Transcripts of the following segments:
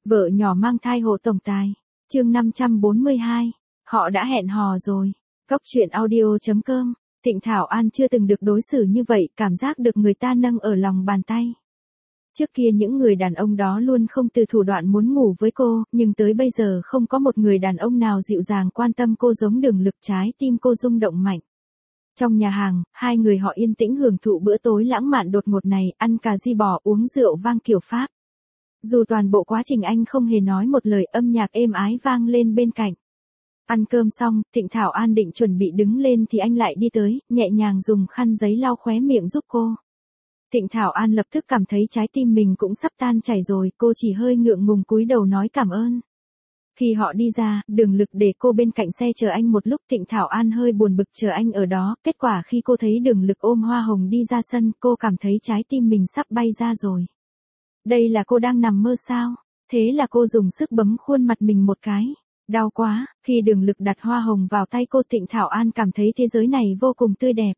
Vợ nhỏ mang thai hộ tổng tài. Chương 542. Họ đã hẹn hò rồi. Cốc truyện audio.com. Thịnh Thảo An chưa từng được đối xử như vậy, cảm giác được người ta nâng ở lòng bàn tay. Trước kia những người đàn ông đó luôn không từ thủ đoạn muốn ngủ với cô, nhưng tới bây giờ không có một người đàn ông nào dịu dàng quan tâm cô giống Đường Lực, trái tim cô rung động mạnh. Trong nhà hàng, hai người họ yên tĩnh hưởng thụ bữa tối lãng mạn đột ngột này, ăn cà ri bò, uống rượu vang kiểu Pháp. Dù toàn bộ quá trình anh không hề nói một lời, âm nhạc êm ái vang lên bên cạnh. Ăn cơm xong, Thịnh Thảo An định chuẩn bị đứng lên thì anh lại đi tới, nhẹ nhàng dùng khăn giấy lau khóe miệng giúp cô. Thịnh Thảo An lập tức cảm thấy trái tim mình cũng sắp tan chảy rồi, cô chỉ hơi ngượng ngùng cúi đầu nói cảm ơn. Khi họ đi ra, Đường Lực để cô bên cạnh xe chờ anh một lúc, Thịnh Thảo An hơi buồn bực chờ anh ở đó, kết quả khi cô thấy Đường Lực ôm hoa hồng đi ra sân, cô cảm thấy trái tim mình sắp bay ra rồi. Đây là cô đang nằm mơ sao? Thế là cô dùng sức bấm khuôn mặt mình một cái. Đau quá, khi Đường Lực đặt hoa hồng vào tay cô, Thịnh Thảo An cảm thấy thế giới này vô cùng tươi đẹp.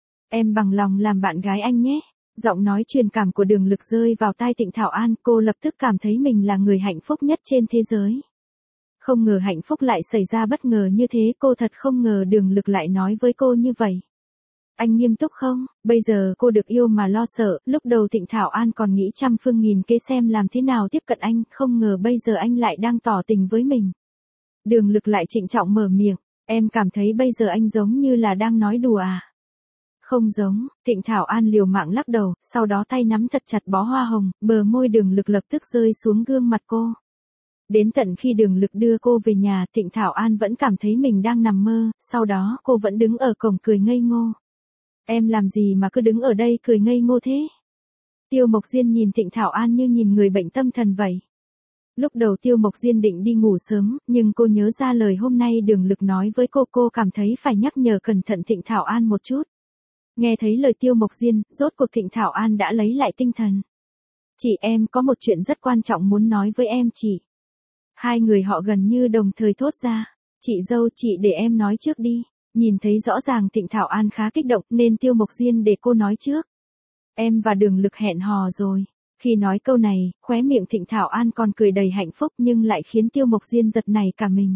Em bằng lòng làm bạn gái anh nhé. Giọng nói truyền cảm của Đường Lực rơi vào tai Thịnh Thảo An, cô lập tức cảm thấy mình là người hạnh phúc nhất trên thế giới. Không ngờ hạnh phúc lại xảy ra bất ngờ như thế, cô thật không ngờ Đường Lực lại nói với cô như vậy. Anh nghiêm túc không? Bây giờ cô được yêu mà lo sợ, lúc đầu Thịnh Thảo An còn nghĩ trăm phương nghìn kế xem làm thế nào tiếp cận anh, không ngờ bây giờ anh lại đang tỏ tình với mình. Đường Lực lại trịnh trọng mở miệng, em cảm thấy bây giờ anh giống như là đang nói đùa à? Không giống, Thịnh Thảo An liều mạng lắc đầu, sau đó tay nắm thật chặt bó hoa hồng, bờ môi Đường Lực lập tức rơi xuống gương mặt cô. Đến tận khi Đường Lực đưa cô về nhà, Thịnh Thảo An vẫn cảm thấy mình đang nằm mơ, sau đó cô vẫn đứng ở cổng cười ngây ngô. Em làm gì mà cứ đứng ở đây cười ngây ngô thế? Tiêu Mộc Diên nhìn Thịnh Thảo An như nhìn người bệnh tâm thần vậy. Lúc đầu Tiêu Mộc Diên định đi ngủ sớm, nhưng cô nhớ ra lời hôm nay Đường Lực nói với cô cảm thấy phải nhắc nhở cẩn thận Thịnh Thảo An một chút. Nghe thấy lời Tiêu Mộc Diên, rốt cuộc Thịnh Thảo An đã lấy lại tinh thần. Chị, em có một chuyện rất quan trọng muốn nói với em chị. Hai người họ gần như đồng thời thốt ra. Chị dâu, chị để em nói trước đi. Nhìn thấy rõ ràng Thịnh Thảo An khá kích động nên Tiêu Mộc Diên để cô nói trước. Em và Đường Lực hẹn hò rồi. Khi nói câu này, khóe miệng Thịnh Thảo An còn cười đầy hạnh phúc nhưng lại khiến Tiêu Mộc Diên giật nảy cả mình.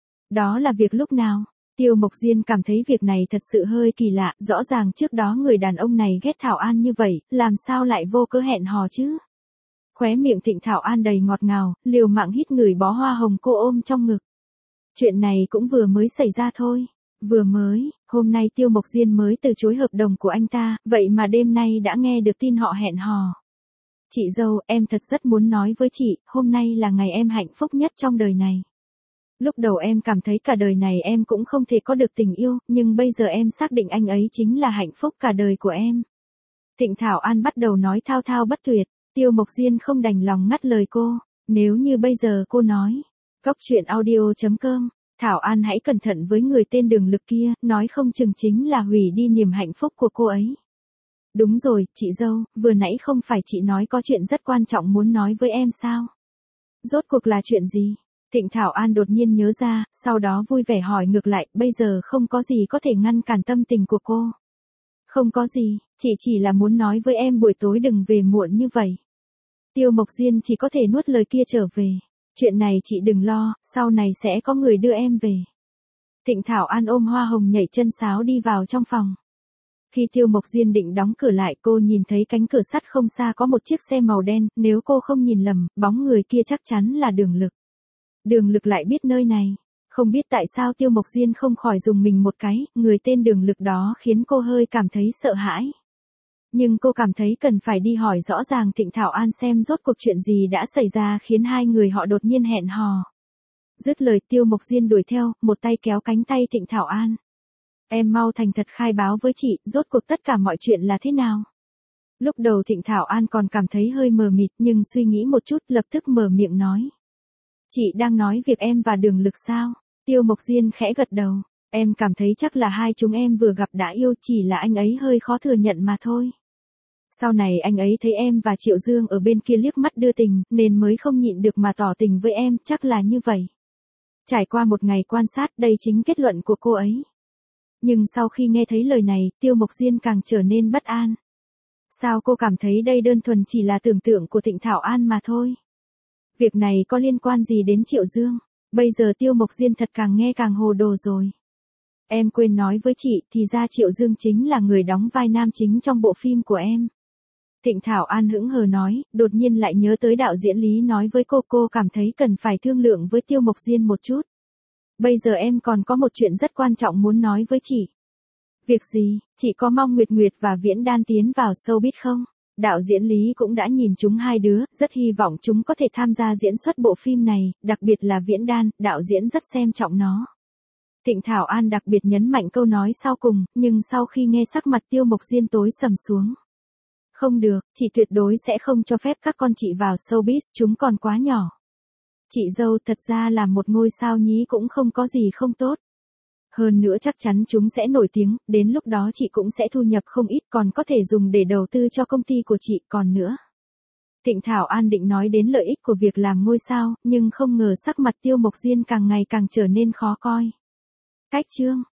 Đó là việc lúc nào? Tiêu Mộc Diên cảm thấy việc này thật sự hơi kỳ lạ, rõ ràng trước đó người đàn ông này ghét Thảo An như vậy, làm sao lại vô cớ hẹn hò chứ? Khóe miệng Thịnh Thảo An đầy ngọt ngào, liều mạng hít ngửi bó hoa hồng cô ôm trong ngực. Chuyện này cũng vừa mới xảy ra thôi. Vừa mới, hôm nay Tiêu Mộc Diên mới từ chối hợp đồng của anh ta, vậy mà đêm nay đã nghe được tin họ hẹn hò. Chị dâu, em thật rất muốn nói với chị, hôm nay là ngày em hạnh phúc nhất trong đời này. Lúc đầu em cảm thấy cả đời này em cũng không thể có được tình yêu, nhưng bây giờ em xác định anh ấy chính là hạnh phúc cả đời của em. Thịnh Thảo An bắt đầu nói thao thao bất tuyệt, Tiêu Mộc Diên không đành lòng ngắt lời cô, nếu như bây giờ cô nói. Cốc truyện audio.com. Thảo An hãy cẩn thận với người tên Đường Lực kia, nói không chừng chính là hủy đi niềm hạnh phúc của cô ấy. Đúng rồi, chị dâu, vừa nãy không phải chị nói có chuyện rất quan trọng muốn nói với em sao? Rốt cuộc là chuyện gì? Thịnh Thảo An đột nhiên nhớ ra, sau đó vui vẻ hỏi ngược lại, bây giờ không có gì có thể ngăn cản tâm tình của cô. Không có gì, chị chỉ là muốn nói với em buổi tối đừng về muộn như vậy. Tiêu Mộc Diên chỉ có thể nuốt lời kia trở về. Chuyện này chị đừng lo, sau này sẽ có người đưa em về. Thịnh Thảo An ôm hoa hồng nhảy chân sáo đi vào trong phòng. Khi Tiêu Mộc Diên định đóng cửa lại, cô nhìn thấy cánh cửa sắt không xa có một chiếc xe màu đen, nếu cô không nhìn lầm, bóng người kia chắc chắn là Đường Lực. Đường Lực lại biết nơi này. Không biết tại sao Tiêu Mộc Diên không khỏi dùng mình một cái, người tên Đường Lực đó khiến cô hơi cảm thấy sợ hãi. Nhưng cô cảm thấy cần phải đi hỏi rõ ràng Thịnh Thảo An xem rốt cuộc chuyện gì đã xảy ra khiến hai người họ đột nhiên hẹn hò. Dứt lời Tiêu Mộc Diên đuổi theo, một tay kéo cánh tay Thịnh Thảo An. Em mau thành thật khai báo với chị, rốt cuộc tất cả mọi chuyện là thế nào? Lúc đầu Thịnh Thảo An còn cảm thấy hơi mờ mịt nhưng suy nghĩ một chút lập tức mở miệng nói. Chị đang nói việc em và Đường Lực sao? Tiêu Mộc Diên khẽ gật đầu. Em cảm thấy chắc là hai chúng em vừa gặp đã yêu, chỉ là anh ấy hơi khó thừa nhận mà thôi. Sau này anh ấy thấy em và Triệu Dương ở bên kia liếc mắt đưa tình, nên mới không nhịn được mà tỏ tình với em, chắc là như vậy. Trải qua một ngày quan sát, đây chính kết luận của cô ấy. Nhưng sau khi nghe thấy lời này, Tiêu Mộc Diên càng trở nên bất an. Sao cô cảm thấy đây đơn thuần chỉ là tưởng tượng của Thịnh Thảo An mà thôi? Việc này có liên quan gì đến Triệu Dương? Bây giờ Tiêu Mộc Diên thật càng nghe càng hồ đồ rồi. Em quên nói với chị, thì ra Triệu Dương chính là người đóng vai nam chính trong bộ phim của em. Thịnh Thảo An hững hờ nói, đột nhiên lại nhớ tới đạo diễn Lý nói với cô cảm thấy cần phải thương lượng với Tiêu Mộc Diên một chút. Bây giờ em còn có một chuyện rất quan trọng muốn nói với chị. Việc gì, chị có mong Nguyệt Nguyệt và Viễn Đan tiến vào showbiz không? Đạo diễn Lý cũng đã nhìn chúng hai đứa, rất hy vọng chúng có thể tham gia diễn xuất bộ phim này, đặc biệt là Viễn Đan, đạo diễn rất xem trọng nó. Thịnh Thảo An đặc biệt nhấn mạnh câu nói sau cùng, nhưng sau khi nghe sắc mặt Tiêu Mộc Diên tối sầm xuống. Không được, chị tuyệt đối sẽ không cho phép các con chị vào showbiz, chúng còn quá nhỏ. Chị dâu thật ra là một ngôi sao nhí cũng không có gì không tốt. Hơn nữa chắc chắn chúng sẽ nổi tiếng, đến lúc đó chị cũng sẽ thu nhập không ít, còn có thể dùng để đầu tư cho công ty của chị. Còn nữa, Thịnh Thảo An định nói đến lợi ích của việc làm ngôi sao, nhưng không ngờ sắc mặt Tiêu Mộc Diên càng ngày càng trở nên khó coi. Cách Chương